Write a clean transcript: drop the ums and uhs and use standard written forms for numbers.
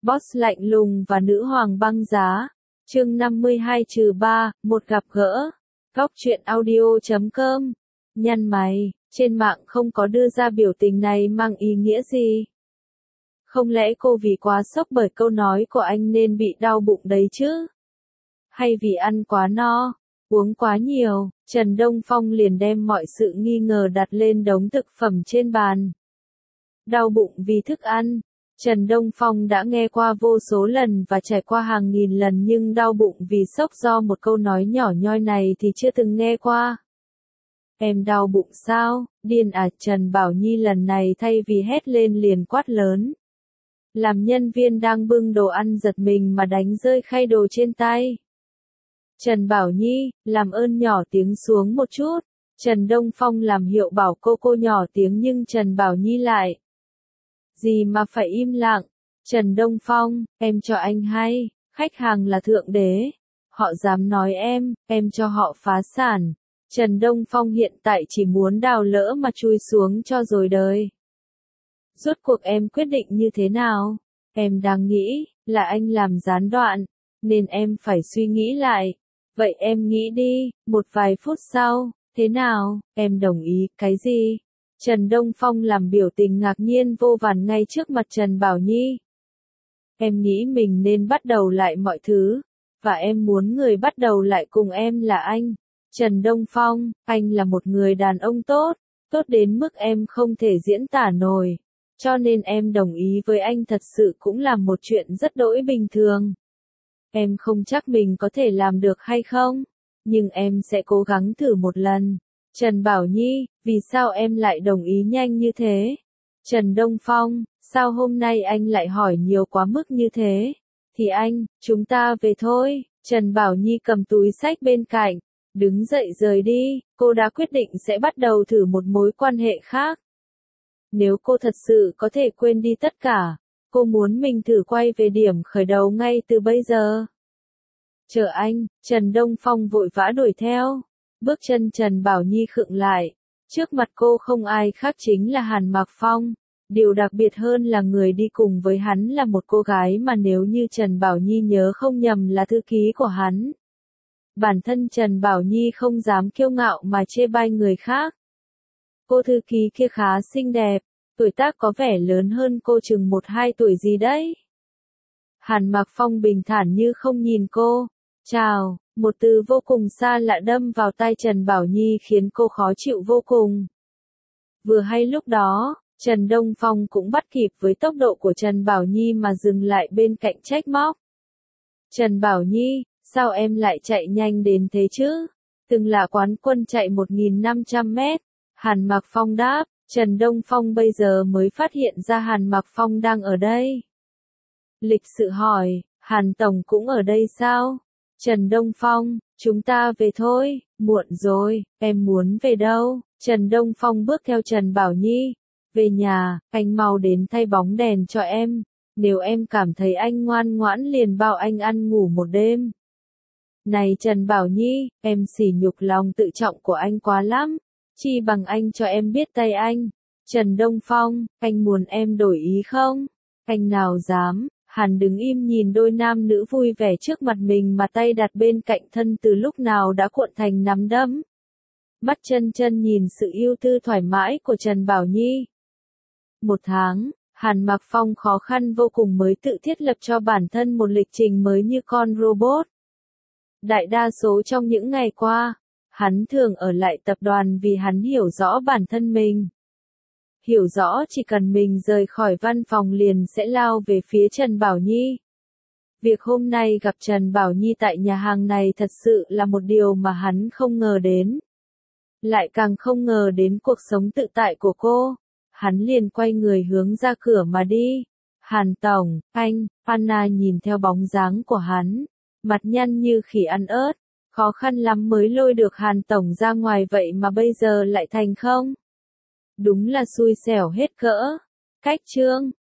Boss lạnh lùng và nữ hoàng băng giá. Chương 52-3, một gặp gỡ. Góc truyện audio.com. Nhăn mày, trên mạng không có đưa ra biểu tình này mang ý nghĩa gì? Không lẽ cô vì quá sốc bởi câu nói của anh nên bị đau bụng đấy chứ? Hay vì ăn quá no, uống quá nhiều? Trần Đông Phong liền đem mọi sự nghi ngờ đặt lên đống thực phẩm trên bàn. Đau bụng vì thức ăn. Trần Đông Phong đã nghe qua vô số lần và trải qua hàng nghìn lần, nhưng đau bụng vì sốc do một câu nói nhỏ nhoi này thì chưa từng nghe qua. Em đau bụng sao? Điên à? Trần Bảo Nhi lần này thay vì hét lên liền quát lớn. Làm nhân viên đang bưng đồ ăn giật mình mà đánh rơi khay đồ trên tay. Trần Bảo Nhi, làm ơn nhỏ tiếng xuống một chút. Trần Đông Phong làm hiệu bảo cô nhỏ tiếng, nhưng Trần Bảo Nhi lại. Gì mà phải im lặng? Trần Đông Phong, em cho anh hay, khách hàng là thượng đế. Họ dám nói em cho họ phá sản. Trần Đông Phong hiện tại chỉ muốn đào lỡ mà chui xuống cho rồi đời. Rốt cuộc em quyết định như thế nào? Em đang nghĩ là anh làm gián đoạn, nên em phải suy nghĩ lại. Vậy em nghĩ đi, một vài phút sau, thế nào? Em đồng ý, cái gì? Trần Đông Phong làm biểu tình ngạc nhiên vô vàn ngay trước mặt Trần Bảo Nhi. Em nghĩ mình nên bắt đầu lại mọi thứ, và em muốn người bắt đầu lại cùng em là anh. Trần Đông Phong, anh là một người đàn ông tốt, tốt đến mức em không thể diễn tả nổi. Cho nên em đồng ý với anh thật sự cũng là một chuyện rất đỗi bình thường. Em không chắc mình có thể làm được hay không, nhưng em sẽ cố gắng thử một lần. Trần Bảo Nhi, vì sao em lại đồng ý nhanh như thế? Trần Đông Phong, sao hôm nay anh lại hỏi nhiều quá mức như thế? Thì chúng ta về thôi. Trần Bảo Nhi cầm túi xách bên cạnh, đứng dậy rời đi. Cô đã quyết định sẽ bắt đầu thử một mối quan hệ khác. Nếu cô thật sự có thể quên đi tất cả, cô muốn mình thử quay về điểm khởi đầu ngay từ bây giờ. Chờ anh, Trần Đông Phong vội vã đuổi theo. Bước chân Trần Bảo Nhi khựng lại. Trước mặt cô không ai khác chính là Hàn Mạc Phong. Điều đặc biệt hơn là người đi cùng với hắn là một cô gái mà nếu như Trần Bảo Nhi nhớ không nhầm là thư ký của hắn. Bản thân Trần Bảo Nhi không dám kiêu ngạo mà chê bai người khác. Cô thư ký kia khá xinh đẹp, tuổi tác có vẻ lớn hơn cô chừng 1-2 tuổi gì đấy. Hàn Mạc Phong bình thản như không nhìn cô. Chào, một từ vô cùng xa lạ đâm vào tai Trần Bảo Nhi khiến cô khó chịu vô cùng. Vừa hay lúc đó, Trần Đông Phong cũng bắt kịp với tốc độ của Trần Bảo Nhi mà dừng lại bên cạnh trách móc. Trần Bảo Nhi, sao em lại chạy nhanh đến thế chứ? Từng là quán quân chạy 1.500 mét. Hàn Mạc Phong đáp. Trần Đông Phong bây giờ mới phát hiện ra Hàn Mạc Phong đang ở đây. Lịch sự hỏi, Hàn Tổng cũng ở đây sao? Trần Đông Phong, chúng ta về thôi, muộn rồi, em muốn về đâu? Trần Đông Phong bước theo Trần Bảo Nhi. Về nhà, anh mau đến thay bóng đèn cho em. Nếu em cảm thấy anh ngoan ngoãn liền bảo anh ăn ngủ một đêm. Này Trần Bảo Nhi, em sỉ nhục lòng tự trọng của anh quá lắm. Chi bằng anh cho em biết tay anh. Trần Đông Phong, anh muốn em đổi ý không? Anh nào dám. Hàn đứng im nhìn đôi nam nữ vui vẻ trước mặt mình mà tay đặt bên cạnh thân từ lúc nào đã cuộn thành nắm đấm. Mắt chân nhìn sự yêu tư thoải mái của Trần Bảo Nhi. 1 tháng, Hàn Mạc Phong khó khăn vô cùng mới tự thiết lập cho bản thân một lịch trình mới như con robot. Đại đa số trong những ngày qua, hắn thường ở lại tập đoàn vì hắn hiểu rõ bản thân mình. Hiểu rõ chỉ cần mình rời khỏi văn phòng liền sẽ lao về phía Trần Bảo Nhi. Việc hôm nay gặp Trần Bảo Nhi tại nhà hàng này thật sự là một điều mà hắn không ngờ đến. Lại càng không ngờ đến cuộc sống tự tại của cô. Hắn liền quay người hướng ra cửa mà đi. Hàn Tổng, Anna nhìn theo bóng dáng của hắn. Mặt nhăn như khỉ ăn ớt. Khó khăn lắm mới lôi được Hàn Tổng ra ngoài vậy mà bây giờ lại thành không? Đúng là xui xẻo hết cỡ. Cách chương